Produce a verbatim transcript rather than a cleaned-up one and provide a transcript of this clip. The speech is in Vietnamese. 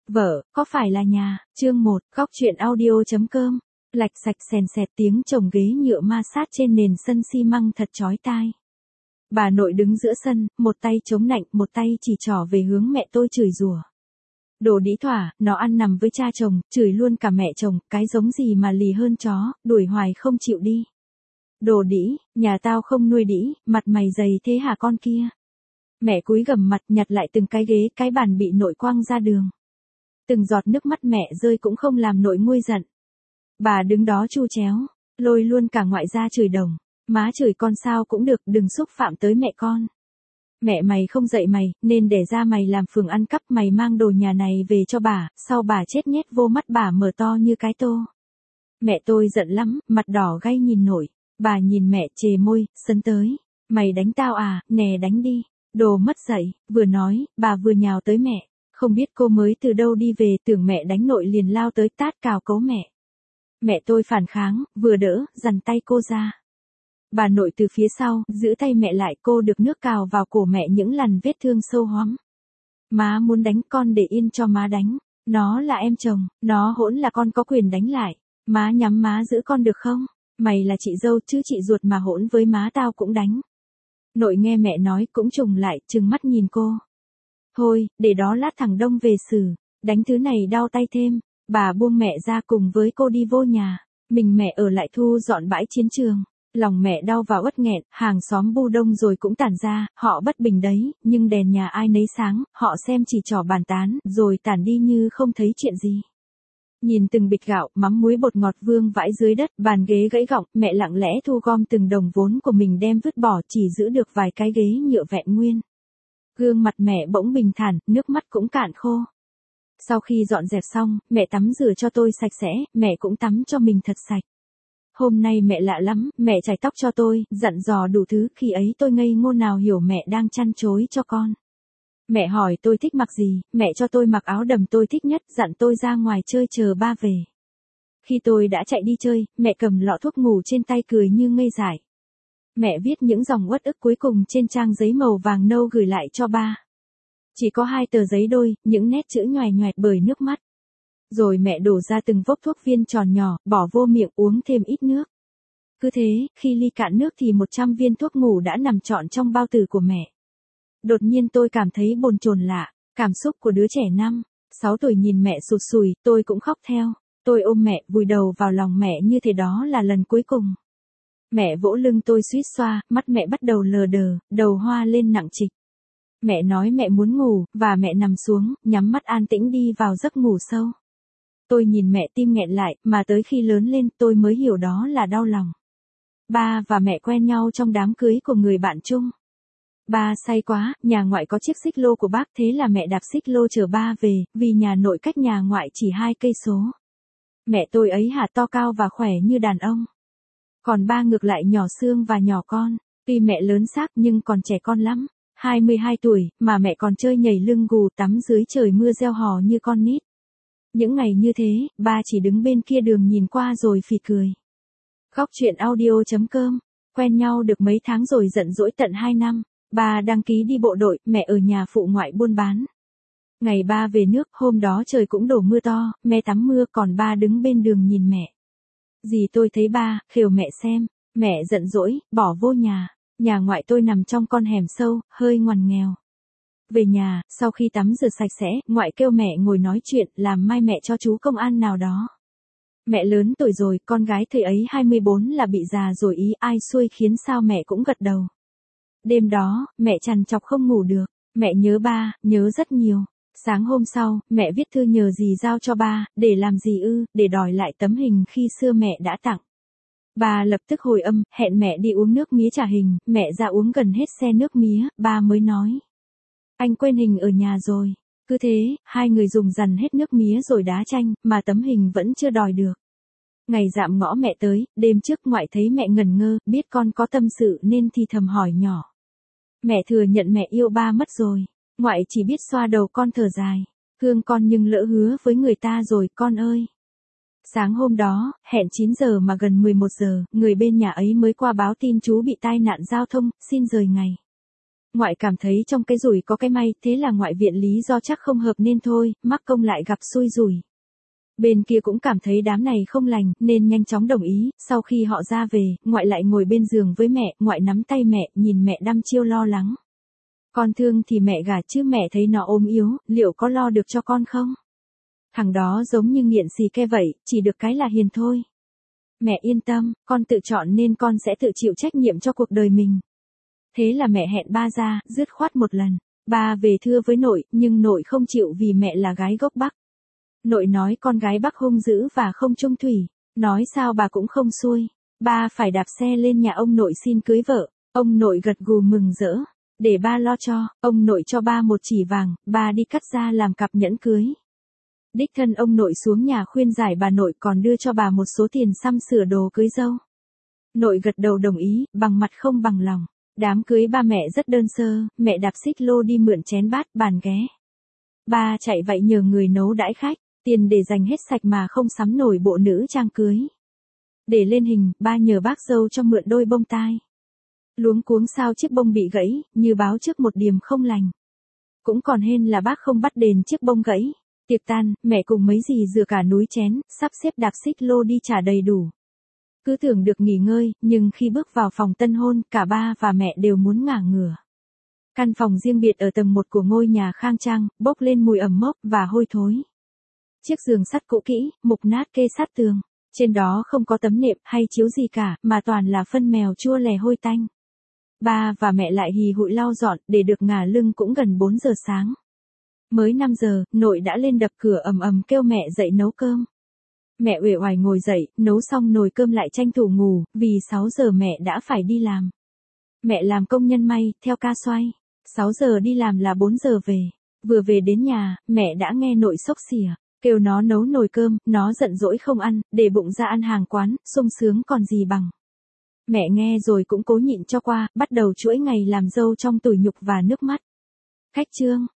Vợ, có phải là nhà, chương một, góc truyện audio.com, lạch sạch sèn sẹt tiếng chồng ghế nhựa ma sát trên nền sân xi măng thật chói tai. Bà nội đứng giữa sân, một tay chống nạnh, một tay chỉ trỏ về hướng mẹ tôi chửi rủa. Đồ đĩ thỏa, nó ăn nằm với cha chồng, chửi luôn cả mẹ chồng, cái giống gì mà lì hơn chó, đuổi hoài không chịu đi. Đồ đĩ, nhà tao không nuôi đĩ, mặt mày dày thế hả con kia. Mẹ cúi gằm mặt nhặt lại từng cái ghế, cái bàn bị nội quăng ra đường. Từng giọt nước mắt mẹ rơi cũng không làm nội nguôi giận. Bà đứng đó chu chéo, lôi luôn cả ngoại ra chửi đồng. Má chửi con sao cũng được, đừng xúc phạm tới mẹ con. Mẹ mày không dạy mày, nên để ra mày làm phường ăn cắp, mày mang đồ nhà này về cho bà, sau bà chết nhét vô mắt bà mở to như cái tô. Mẹ tôi giận lắm, mặt đỏ gay nhìn nội. Bà nhìn mẹ chề môi, sấn tới. Mày đánh tao à, nè đánh đi. Đồ mất dạy, vừa nói, bà vừa nhào tới mẹ. Không biết cô mới từ đâu đi về, tưởng mẹ đánh nội liền lao tới tát cào cấu mẹ. Mẹ tôi phản kháng, vừa đỡ, giằng tay cô ra. Bà nội từ phía sau, giữ tay mẹ lại, cô được nước cào vào cổ mẹ những lần vết thương sâu hoắm. Má muốn đánh con để yên cho má đánh. Nó là em chồng, nó hỗn là con có quyền đánh lại. Má nhắm má giữ con được không? Mày là chị dâu chứ chị ruột mà hỗn với má tao cũng đánh. Nội nghe mẹ nói cũng trùng lại, trừng mắt nhìn cô. Thôi, để đó lát thằng Đông về xử, đánh thứ này đau tay thêm. Bà buông mẹ ra cùng với cô đi vô nhà, mình mẹ ở lại thu dọn bãi chiến trường. Lòng mẹ đau và uất nghẹn, hàng xóm bu đông rồi cũng tản ra, họ bất bình đấy, nhưng đèn nhà ai nấy sáng, họ xem chỉ trò bàn tán, rồi tản đi như không thấy chuyện gì. Nhìn từng bịch gạo, mắm muối bột ngọt vương vãi dưới đất, bàn ghế gãy gọng, mẹ lặng lẽ thu gom từng đồng vốn của mình đem vứt bỏ, chỉ giữ được vài cái ghế nhựa vẹn nguyên. Gương mặt mẹ bỗng bình thản, nước mắt cũng cạn khô. Sau khi dọn dẹp xong, mẹ tắm rửa cho tôi sạch sẽ, mẹ cũng tắm cho mình thật sạch. Hôm nay mẹ lạ lắm, mẹ chải tóc cho tôi, dặn dò đủ thứ, khi ấy tôi ngây ngô nào hiểu mẹ đang chăn chối cho con. Mẹ hỏi tôi thích mặc gì, mẹ cho tôi mặc áo đầm tôi thích nhất, dặn tôi ra ngoài chơi chờ ba về. Khi tôi đã chạy đi chơi, mẹ cầm lọ thuốc ngủ trên tay cười như ngây dại. Mẹ viết những dòng uất ức cuối cùng trên trang giấy màu vàng nâu gửi lại cho ba. Chỉ có hai tờ giấy đôi, những nét chữ nhoài nhoẹt bởi nước mắt. Rồi mẹ đổ ra từng vốc thuốc viên tròn nhỏ, bỏ vô miệng uống thêm ít nước. Cứ thế, khi ly cạn nước thì một trăm viên thuốc ngủ đã nằm trọn trong bao tử của mẹ. Đột nhiên tôi cảm thấy bồn chồn lạ, cảm xúc của đứa trẻ năm, sáu tuổi nhìn mẹ sụt sùi, tôi cũng khóc theo. Tôi ôm mẹ, vùi đầu vào lòng mẹ như thế đó là lần cuối cùng. Mẹ vỗ lưng tôi suýt xoa, mắt mẹ bắt đầu lờ đờ, đầu hoa lên nặng trịch. Mẹ nói mẹ muốn ngủ, và mẹ nằm xuống, nhắm mắt an tĩnh đi vào giấc ngủ sâu. Tôi nhìn mẹ tim nghẹn lại, mà tới khi lớn lên tôi mới hiểu đó là đau lòng. Ba và mẹ quen nhau trong đám cưới của người bạn chung. Ba say quá, nhà ngoại có chiếc xích lô của bác, thế là mẹ đạp xích lô chở ba về, vì nhà nội cách nhà ngoại chỉ hai cây số. Mẹ tôi ấy hả to cao và khỏe như đàn ông. Còn ba ngược lại nhỏ xương và nhỏ con, tuy mẹ lớn xác nhưng còn trẻ con lắm. hai mươi hai tuổi, mà mẹ còn chơi nhảy lưng gù tắm dưới trời mưa reo hò như con nít. Những ngày như thế, ba chỉ đứng bên kia đường nhìn qua rồi phì cười. Góc truyện audio.com, quen nhau được mấy tháng rồi giận dỗi tận hai năm, ba đăng ký đi bộ đội, mẹ ở nhà phụ ngoại buôn bán. Ngày ba về nước, hôm đó trời cũng đổ mưa to, mẹ tắm mưa còn ba đứng bên đường nhìn mẹ. Dì tôi thấy ba, khều mẹ xem, mẹ giận dỗi, bỏ vô nhà. Nhà ngoại tôi nằm trong con hẻm sâu, hơi ngoằn nghèo. Về nhà, sau khi tắm rửa sạch sẽ, ngoại kêu mẹ ngồi nói chuyện, làm mai mẹ cho chú công an nào đó. Mẹ lớn tuổi rồi, con gái thời ấy hai mươi bốn là bị già rồi ý, ai xuôi khiến sao mẹ cũng gật đầu. Đêm đó, mẹ trằn trọc không ngủ được, mẹ nhớ ba, nhớ rất nhiều. Sáng hôm sau, mẹ viết thư nhờ dì giao cho ba, để làm gì ư, để đòi lại tấm hình khi xưa mẹ đã tặng. Ba lập tức hồi âm, hẹn mẹ đi uống nước mía trả hình, mẹ ra uống gần hết xe nước mía, ba mới nói. Anh quên hình ở nhà rồi. Cứ thế, hai người dùng dần hết nước mía rồi đá tranh, mà tấm hình vẫn chưa đòi được. Ngày dạm ngõ mẹ tới, đêm trước ngoại thấy mẹ ngẩn ngơ, biết con có tâm sự nên thì thầm hỏi nhỏ. Mẹ thừa nhận mẹ yêu ba mất rồi, ngoại chỉ biết xoa đầu con thở dài. Thương con nhưng lỡ hứa với người ta rồi con ơi. Sáng hôm đó, hẹn chín giờ mà gần mười một giờ, người bên nhà ấy mới qua báo tin chú bị tai nạn giao thông, xin rời ngày. Ngoại cảm thấy trong cái rủi có cái may, thế là ngoại viện lý do chắc không hợp nên thôi, mắc công lại gặp xui rủi. Bên kia cũng cảm thấy đám này không lành, nên nhanh chóng đồng ý, sau khi họ ra về, ngoại lại ngồi bên giường với mẹ, ngoại nắm tay mẹ, nhìn mẹ đăm chiêu lo lắng. Con thương thì mẹ gả chứ mẹ thấy nó ốm yếu, liệu có lo được cho con không? Thằng đó giống như nghiện xì ke vậy, chỉ được cái là hiền thôi. Mẹ yên tâm, con tự chọn nên con sẽ tự chịu trách nhiệm cho cuộc đời mình. Thế là mẹ hẹn ba ra, dứt khoát một lần. Ba về thưa với nội, nhưng nội không chịu vì mẹ là gái gốc Bắc. Nội nói con gái Bắc hung dữ và không trung thủy. Nói sao bà cũng không xuôi. Ba phải đạp xe lên nhà ông nội xin cưới vợ. Ông nội gật gù mừng rỡ. Để ba lo cho, ông nội cho ba một chỉ vàng, ba đi cắt ra làm cặp nhẫn cưới. Đích thân ông nội xuống nhà khuyên giải bà nội, còn đưa cho bà một số tiền xăm sửa đồ cưới dâu. Nội gật đầu đồng ý, bằng mặt không bằng lòng. Đám cưới ba mẹ rất đơn sơ, mẹ đạp xích lô đi mượn chén bát bàn ghé. Ba chạy vậy nhờ người nấu đãi khách, tiền để dành hết sạch mà không sắm nổi bộ nữ trang cưới. Để lên hình, ba nhờ bác dâu cho mượn đôi bông tai. Luống cuống sao chiếc bông bị gãy, như báo trước một điểm không lành. Cũng còn hên là bác không bắt đền chiếc bông gãy. Tiệc tan, mẹ cùng mấy dì rửa cả núi chén, sắp xếp đạp xích lô đi trả đầy đủ. Cứ tưởng được nghỉ ngơi, nhưng khi bước vào phòng tân hôn, cả ba và mẹ đều muốn ngả ngửa. Căn phòng riêng biệt ở tầng một của ngôi nhà khang trang, bốc lên mùi ẩm mốc và hôi thối. Chiếc giường sắt cũ kỹ, mục nát kê sát tường. Trên đó không có tấm nệm hay chiếu gì cả, mà toàn là phân mèo chua lè hôi tanh. Ba và mẹ lại hì hụi lau dọn, để được ngả lưng cũng gần bốn giờ sáng. Mới năm giờ, nội đã lên đập cửa ầm ầm kêu mẹ dậy nấu cơm. Mẹ uể oải ngồi dậy, nấu xong nồi cơm lại tranh thủ ngủ, vì sáu giờ mẹ đã phải đi làm. Mẹ làm công nhân may, theo ca xoay. sáu giờ đi làm là bốn giờ về. Vừa về đến nhà, mẹ đã nghe nội xốc xỉa, kêu nó nấu nồi cơm, nó giận dỗi không ăn, để bụng ra ăn hàng quán, sung sướng còn gì bằng. Mẹ nghe rồi cũng cố nhịn cho qua, bắt đầu chuỗi ngày làm dâu trong tủi nhục và nước mắt. Khách trương,